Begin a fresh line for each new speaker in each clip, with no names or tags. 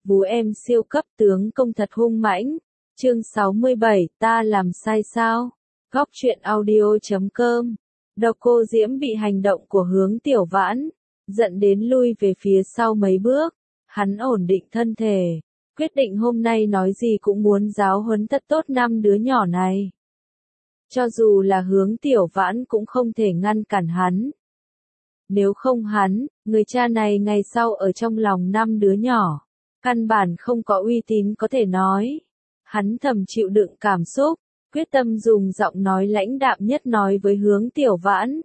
Vú em siêu cấp tướng công thật hung mãnh. Chương 67, ta làm sai sao? Góc truyện audio.com. Độc Cô Diễm bị hành động của Hướng Tiểu Vãn giận đến lui về phía sau mấy bước. Hắn ổn định thân thể, quyết định hôm nay nói gì cũng muốn giáo huấn thật tốt 5 đứa nhỏ này. Cho dù là Hướng Tiểu Vãn cũng không thể ngăn cản hắn. Nếu không hắn, người cha này ngày sau ở trong lòng 5 đứa nhỏ, căn bản không có uy tín có thể nói. Hắn thầm chịu đựng cảm xúc, quyết tâm dùng giọng nói lãnh đạm nhất nói với Hướng Tiểu Vãn.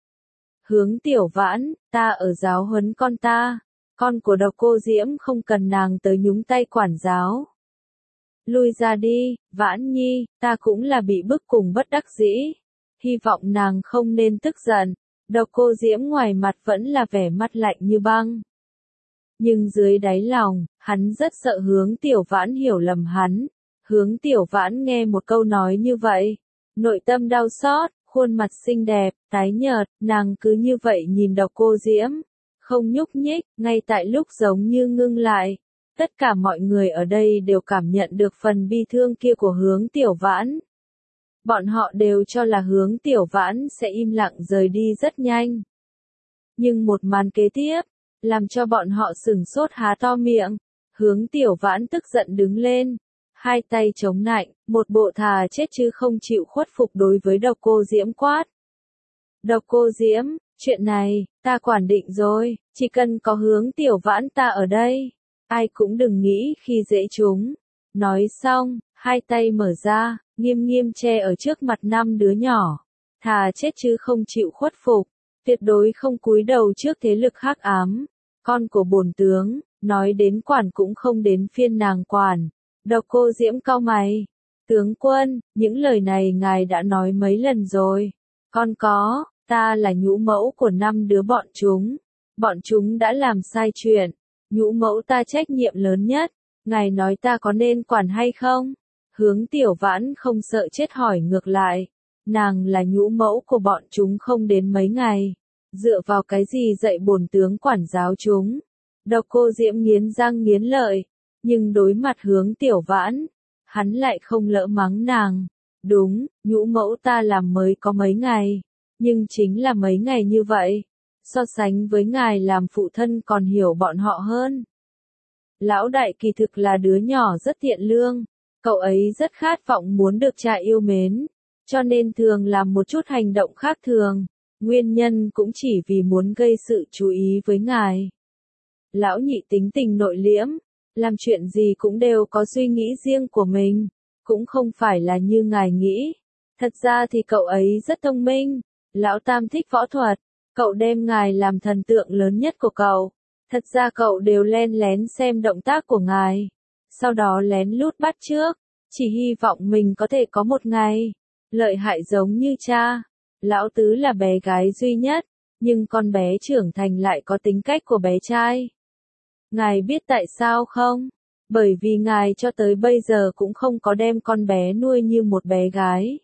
Hướng Tiểu Vãn, ta ở giáo huấn con ta, con của Độc Cô Diễm không cần nàng tới nhúng tay quản giáo. Lui ra đi, Vãn Nhi, ta cũng là bị bức cùng bất đắc dĩ. Hy vọng nàng không nên tức giận. Độc Cô Diễm ngoài mặt vẫn là vẻ mắt lạnh như băng. Nhưng dưới đáy lòng, hắn rất sợ Hướng Tiểu Vãn hiểu lầm hắn. Hướng Tiểu Vãn nghe một câu nói như vậy, nội tâm đau xót, khuôn mặt xinh đẹp, tái nhợt, nàng cứ như vậy nhìn Độc Cô Diễm, không nhúc nhích, ngay tại lúc giống như ngưng lại. Tất cả mọi người ở đây đều cảm nhận được phần bi thương kia của Hướng Tiểu Vãn. Bọn họ đều cho là Hướng Tiểu Vãn sẽ im lặng rời đi rất nhanh. Nhưng một màn kế tiếp, làm cho bọn họ sửng sốt há to miệng. Hướng Tiểu Vãn tức giận đứng lên, hai tay chống nạnh, một bộ thà chết chứ không chịu khuất phục đối với Độc Cô Diễm quát. Độc Cô Diễm, chuyện này, ta quản định rồi, chỉ cần có Hướng Tiểu Vãn ta ở đây, ai cũng đừng nghĩ khi dễ chúng. Nói xong, hai tay mở ra, nghiêm nghiêm che ở trước mặt 5 đứa nhỏ. Thà chết chứ không chịu khuất phục, tuyệt đối không cúi đầu trước thế lực hắc ám. Con của bổn tướng, nói đến quản cũng không đến phiên nàng quản. Độc Cô Diễm cau mày. Tướng quân, những lời này ngài đã nói mấy lần rồi. Con có, ta là nhũ mẫu của 5 đứa bọn chúng. Bọn chúng đã làm sai chuyện. Nhũ mẫu ta trách nhiệm lớn nhất. Ngài nói ta có nên quản hay không? Hướng Tiểu Vãn không sợ chết hỏi ngược lại. Nàng là nhũ mẫu của bọn chúng không đến mấy ngày. Dựa vào cái gì dạy bổn tướng quản giáo chúng? Độc Cô Diễm nghiến răng nghiến lợi. Nhưng đối mặt Hướng Tiểu Vãn, hắn lại không lỡ mắng nàng. Đúng, nhũ mẫu ta làm mới có mấy ngày. Nhưng chính là mấy ngày như vậy. So sánh với ngài làm phụ thân còn hiểu bọn họ hơn. Lão đại kỳ thực là đứa nhỏ rất thiện lương. Cậu ấy rất khát vọng muốn được cha yêu mến. Cho nên thường làm một chút hành động khác thường. Nguyên nhân cũng chỉ vì muốn gây sự chú ý với ngài. Lão nhị tính tình nội liễm. Làm chuyện gì cũng đều có suy nghĩ riêng của mình. Cũng không phải là như ngài nghĩ. Thật ra thì cậu ấy rất thông minh. Lão tam thích võ thuật. Cậu đem ngài làm thần tượng lớn nhất của cậu. Thật ra cậu đều len lén xem động tác của ngài. Sau đó lén lút bắt chước. Chỉ hy vọng mình có thể có một ngày lợi hại giống như cha. Lão tứ là bé gái duy nhất. Nhưng con bé trưởng thành lại có tính cách của bé trai. Ngài biết tại sao không? Bởi vì ngài cho tới bây giờ cũng không có đem con bé nuôi như một bé gái.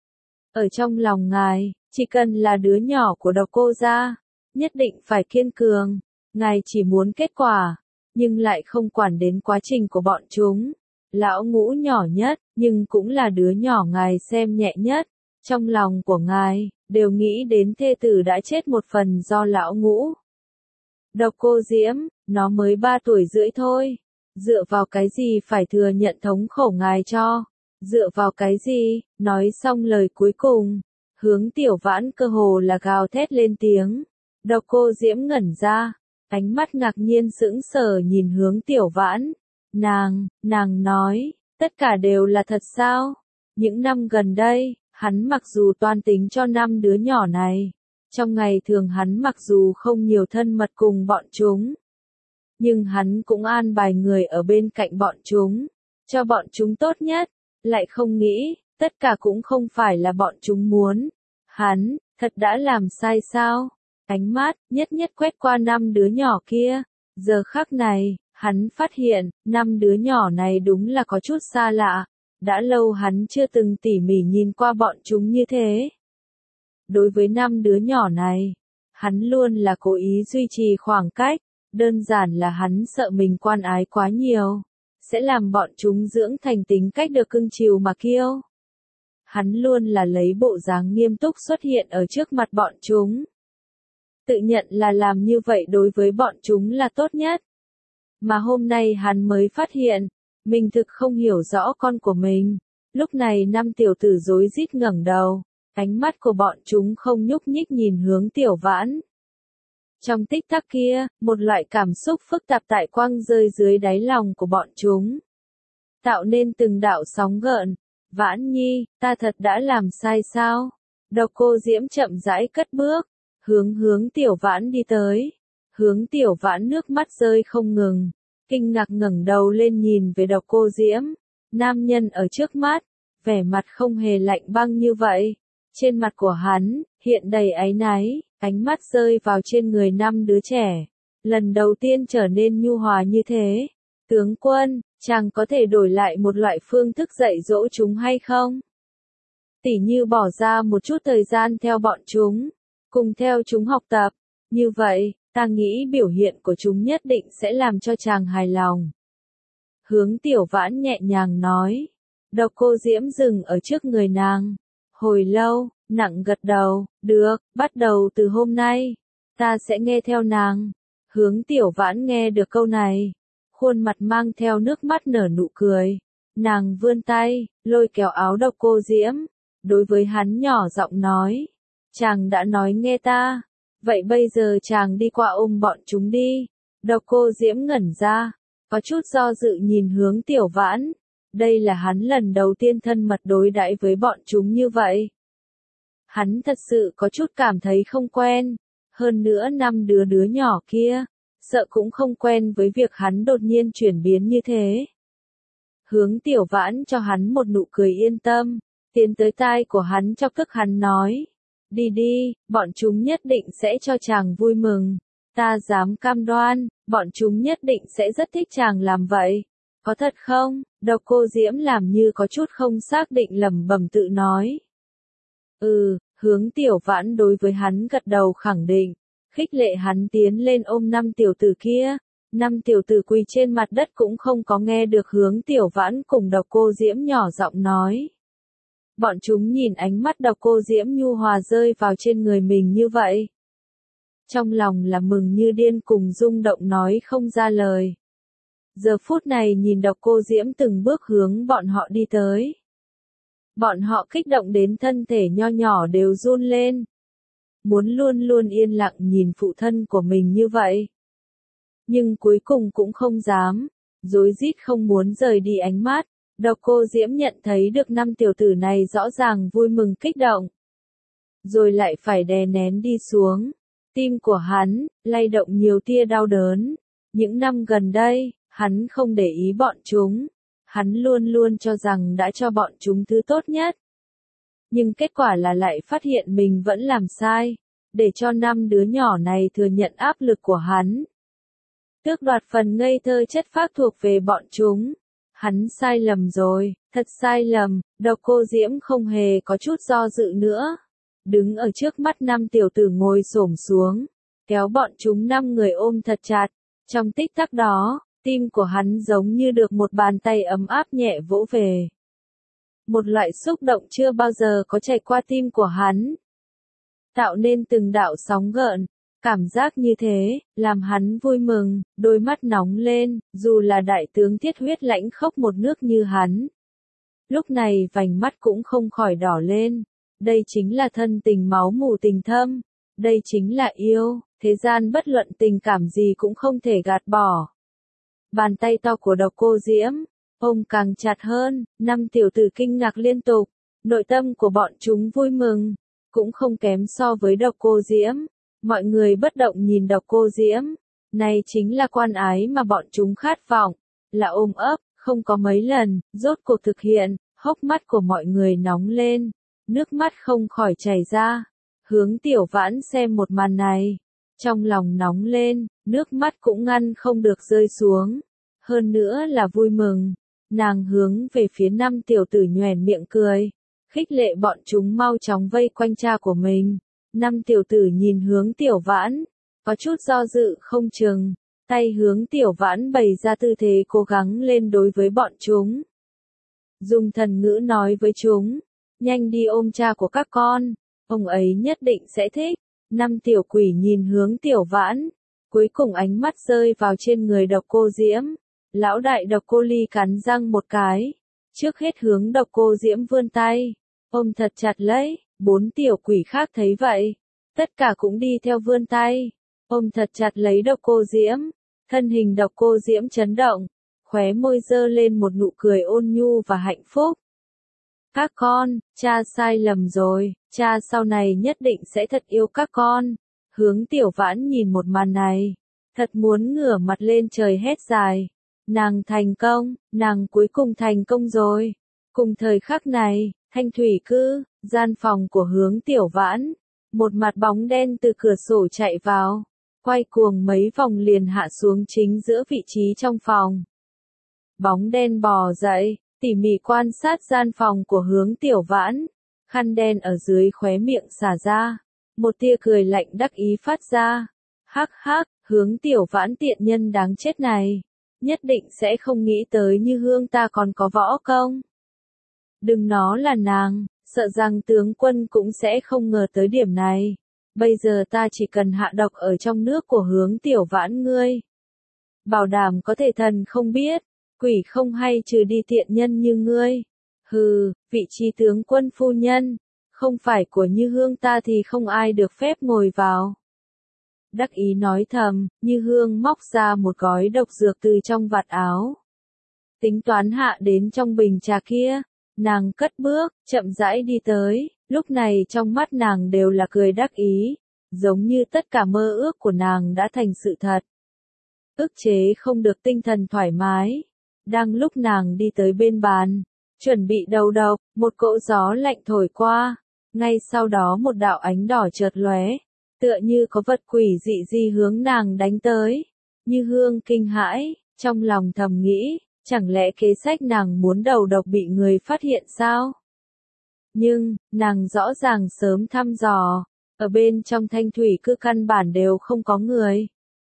Ở trong lòng ngài, chỉ cần là đứa nhỏ của Độc Cô gia, nhất định phải kiên cường. Ngài chỉ muốn kết quả, nhưng lại không quản đến quá trình của bọn chúng. Lão ngũ nhỏ nhất, nhưng cũng là đứa nhỏ ngài xem nhẹ nhất. Trong lòng của ngài, đều nghĩ đến thê tử đã chết một phần do lão ngũ. Độc Cô Diễm, nó mới 3 tuổi rưỡi thôi. Dựa vào cái gì phải thừa nhận thống khổ ngài cho? Dựa vào cái gì? Nói xong lời cuối cùng, Hướng Tiểu Vãn cơ hồ là gào thét lên tiếng. Độc Cô Diễm ngẩn ra, ánh mắt ngạc nhiên sững sờ nhìn Hướng Tiểu Vãn. Nàng nói, tất cả đều là thật sao? Những năm gần đây, hắn mặc dù toan tính cho 5 đứa nhỏ này. Trong ngày thường hắn mặc dù không nhiều thân mật cùng bọn chúng. Nhưng hắn cũng an bài người ở bên cạnh bọn chúng. Cho bọn chúng tốt nhất. Lại không nghĩ, tất cả cũng không phải là bọn chúng muốn. Hắn, thật đã làm sai sao? Ánh mắt, nhất nhất quét qua 5 đứa nhỏ kia. Giờ khắc này, hắn phát hiện, 5 đứa nhỏ này đúng là có chút xa lạ. Đã lâu hắn chưa từng tỉ mỉ nhìn qua bọn chúng như thế. Đối với 5 đứa nhỏ này, hắn luôn là cố ý duy trì khoảng cách. Đơn giản là hắn sợ mình quan ái quá nhiều, sẽ làm bọn chúng dưỡng thành tính cách được cưng chiều mà kiêu. Hắn luôn là lấy bộ dáng nghiêm túc xuất hiện ở trước mặt bọn chúng. Tự nhận là làm như vậy đối với bọn chúng là tốt nhất. Mà hôm nay hắn mới phát hiện, mình thực không hiểu rõ con của mình. Lúc này năm tiểu tử rối rít ngẩng đầu, ánh mắt của bọn chúng không nhúc nhích nhìn hướng Tiểu Vãn. Trong tích tắc kia, một loại cảm xúc phức tạp tại quăng rơi dưới đáy lòng của bọn chúng. Tạo nên từng đạo sóng gợn. Vãn Nhi, ta thật đã làm sai sao? Độc Cô Diễm chậm rãi cất bước, hướng Tiểu Vãn đi tới. Hướng Tiểu Vãn nước mắt rơi không ngừng, kinh ngạc ngẩng đầu lên nhìn về Độc Cô Diễm. Nam nhân ở trước mắt, vẻ mặt không hề lạnh băng như vậy. Trên mặt của hắn, hiện đầy áy náy, ánh mắt rơi vào trên người năm đứa trẻ. Lần đầu tiên trở nên nhu hòa như thế. Tướng quân, chàng có thể đổi lại một loại phương thức dạy dỗ chúng hay không? Tỉ như bỏ ra một chút thời gian theo bọn chúng, cùng theo chúng học tập. Như vậy, ta nghĩ biểu hiện của chúng nhất định sẽ làm cho chàng hài lòng. Hướng Tiểu Vãn nhẹ nhàng nói. Độc Cô Diễm dừng ở trước người nàng. Hồi lâu, nặng gật đầu, được, bắt đầu từ hôm nay, ta sẽ nghe theo nàng. Hướng Tiểu Vãn nghe được câu này, khuôn mặt mang theo nước mắt nở nụ cười. Nàng vươn tay, lôi kéo áo Độc Cô Diễm, đối với hắn nhỏ giọng nói. Chàng đã nói nghe ta, vậy bây giờ chàng đi qua ôm bọn chúng đi. Độc Cô Diễm ngẩn ra, có chút do dự nhìn hướng Tiểu Vãn. Đây là hắn lần đầu tiên thân mật đối đãi với bọn chúng như vậy. Hắn thật sự có chút cảm thấy không quen. Hơn nữa năm đứa nhỏ kia, sợ cũng không quen với việc hắn đột nhiên chuyển biến như thế. Hướng Tiểu Vãn cho hắn một nụ cười yên tâm, tiến tới tai của hắn chọc tức hắn nói. Đi đi, bọn chúng nhất định sẽ cho chàng vui mừng. Ta dám cam đoan, bọn chúng nhất định sẽ rất thích chàng làm vậy. Có thật không? Độc Cô Diễm làm như có chút không xác định lẩm bẩm tự nói. Hướng Tiểu Vãn đối với hắn gật đầu khẳng định, khích lệ hắn tiến lên ôm năm tiểu tử kia. Năm tiểu tử quỳ trên mặt đất cũng không có nghe được Hướng Tiểu Vãn cùng Độc Cô Diễm nhỏ giọng nói. Bọn chúng nhìn ánh mắt Độc Cô Diễm nhu hòa rơi vào trên người mình như vậy. Trong lòng là mừng như điên cùng rung động nói không ra lời. Giờ phút này nhìn Độc Cô Diễm từng bước hướng bọn họ đi tới. Bọn họ kích động đến thân thể nho nhỏ đều run lên. Muốn luôn luôn yên lặng nhìn phụ thân của mình như vậy. Nhưng cuối cùng cũng không dám, rối rít không muốn rời đi ánh mắt. Độc Cô Diễm nhận thấy được năm tiểu tử này rõ ràng vui mừng kích động. Rồi lại phải đè nén đi xuống. Tim của hắn, lay động nhiều tia đau đớn. Những năm gần đây, hắn không để ý bọn chúng. Hắn luôn luôn cho rằng đã cho bọn chúng thứ tốt nhất. Nhưng kết quả là lại phát hiện mình vẫn làm sai. Để cho năm đứa nhỏ này thừa nhận áp lực của hắn. Tước đoạt phần ngây thơ chất phác thuộc về bọn chúng. Hắn sai lầm rồi, thật sai lầm. Độc Cô Diễm không hề có chút do dự nữa. Đứng ở trước mắt năm tiểu tử ngồi xổm xuống, kéo bọn chúng năm người ôm thật chặt. Trong tích tắc đó, tim của hắn giống như được một bàn tay ấm áp nhẹ vỗ về. Một loại xúc động chưa bao giờ có chạy qua tim của hắn. Tạo nên từng đạo sóng gợn. Cảm giác như thế, làm hắn vui mừng, đôi mắt nóng lên, dù là đại tướng thiết huyết lãnh khốc một nước như hắn. Lúc này vành mắt cũng không khỏi đỏ lên. Đây chính là thân tình máu mủ tình thâm. Đây chính là yêu, thế gian bất luận tình cảm gì cũng không thể gạt bỏ. Bàn tay to của Độc Cô Diễm, ôm càng chặt hơn, năm tiểu tử kinh ngạc liên tục. Nội tâm của bọn chúng vui mừng, cũng không kém so với Độc Cô Diễm. Mọi người bất động nhìn Độc Cô Diễm. Này chính là quan ái mà bọn chúng khát vọng. Là ôm ấp, không có mấy lần, rốt cuộc thực hiện. Hốc mắt của mọi người nóng lên. Nước mắt không khỏi chảy ra. Hướng Tiểu Vãn xem một màn này. Trong lòng nóng lên, nước mắt cũng ngăn không được rơi xuống. Hơn nữa là vui mừng. Nàng hướng về phía năm tiểu tử nhoẻn miệng cười. Khích lệ bọn chúng mau chóng vây quanh cha của mình. Năm tiểu tử nhìn hướng Tiểu Vãn, có chút do dự không chừng. tay hướng tiểu vãn bày ra tư thế cố gắng lên đối với bọn chúng. Dùng thần ngữ nói với chúng, nhanh đi ôm cha của các con, ông ấy nhất định sẽ thích. Năm tiểu quỷ nhìn hướng tiểu vãn, cuối cùng ánh mắt rơi vào trên người Độc Cô Diễm. Lão đại Độc Cô Ly cắn răng một cái, trước hết hướng Độc Cô Diễm vươn tay, ôm thật chặt lấy. Bốn tiểu quỷ khác thấy vậy, tất cả cũng đi theo vươn tay, ôm thật chặt lấy Độc Cô Diễm. Thân hình Độc Cô Diễm chấn động, khóe môi giơ lên một nụ cười ôn nhu và hạnh phúc. Các con, cha sai lầm rồi, cha sau này nhất định sẽ thật yêu các con. Hướng tiểu vãn nhìn một màn này, thật muốn ngửa mặt lên trời hét dài. Nàng thành công, nàng cuối cùng thành công rồi. Cùng thời khắc này, Thanh Thủy Cư, gian phòng của Hướng tiểu vãn, một mặt bóng đen từ cửa sổ chạy vào, quay cuồng mấy vòng liền hạ xuống chính giữa vị trí trong phòng. Bóng đen bò dậy, tỉ mỉ quan sát gian phòng của Hướng tiểu vãn, khăn đen ở dưới khóe miệng xả ra, một tia cười lạnh đắc ý phát ra. Hắc hắc, Hướng tiểu vãn tiện nhân đáng chết này, nhất định sẽ không nghĩ tới Như Hương ta còn có võ công. Đừng nó là nàng, sợ rằng tướng quân cũng sẽ không ngờ tới điểm này. Bây giờ ta chỉ cần hạ độc ở trong nước của Hướng tiểu vãn ngươi, bảo đảm có thể thần không biết, quỷ không hay trừ đi tiện nhân như ngươi. Hừ, vị trí tướng quân phu nhân, không phải của Như Hương ta thì không ai được phép ngồi vào. Đắc ý nói thầm, Như Hương móc ra một gói độc dược từ trong vạt áo. Tính toán hạ đến trong bình trà kia, nàng cất bước, chậm rãi đi tới, lúc này trong mắt nàng đều là cười đắc ý, giống như tất cả mơ ước của nàng đã thành sự thật. Ức chế không được tinh thần thoải mái. Đang lúc nàng đi tới bên bàn, chuẩn bị đầu độc, một cỗ gió lạnh thổi qua, ngay sau đó một đạo ánh đỏ chợt lóe, tựa như có vật quỷ dị gì hướng nàng đánh tới. Như Hương kinh hãi, trong lòng thầm nghĩ, chẳng lẽ kế sách nàng muốn đầu độc bị người phát hiện sao? Nhưng, nàng rõ ràng sớm thăm dò, ở bên trong Thanh Thủy Cư căn bản đều không có người.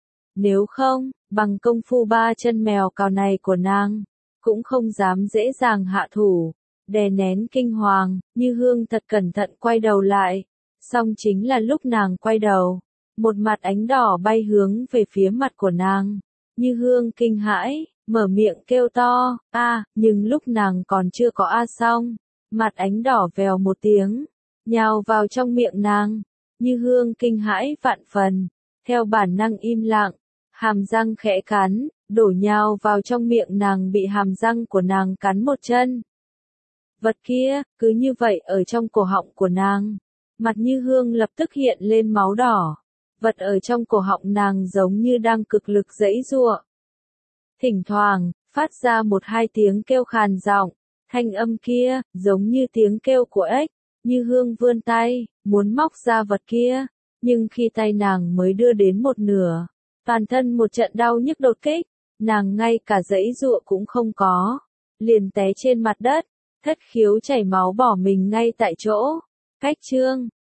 Nếu không, bằng công phu ba chân mèo cào này của nàng, cũng không dám dễ dàng hạ thủ. Đè nén kinh hoàng, Như Hương thật cẩn thận quay đầu lại. Song chính là lúc nàng quay đầu, một mặt ánh đỏ bay hướng về phía mặt của nàng. Như Hương kinh hãi, mở miệng kêu to, nhưng lúc nàng còn chưa có xong, mặt ánh đỏ vèo một tiếng, nhào vào trong miệng nàng. Như Hương kinh hãi vạn phần, theo bản năng im lặng, hàm răng khẽ cắn, đổ nhào vào trong miệng nàng bị hàm răng của nàng cắn một chân. Vật kia, cứ như vậy ở trong cổ họng của nàng. Mặt Như Hương lập tức hiện lên máu đỏ. Vật ở trong cổ họng nàng giống như đang cực lực giãy giụa. Thỉnh thoảng, phát ra một hai tiếng kêu khàn giọng. Thanh âm kia, giống như tiếng kêu của ếch. Như Hương vươn tay, muốn móc ra vật kia. Nhưng khi tay nàng mới đưa đến một nửa, toàn thân một trận đau nhức đột kích. Nàng ngay cả giãy giụa cũng không có. Liền té trên mặt đất, thất khiếu chảy máu bỏ mình ngay tại chỗ. Cách chương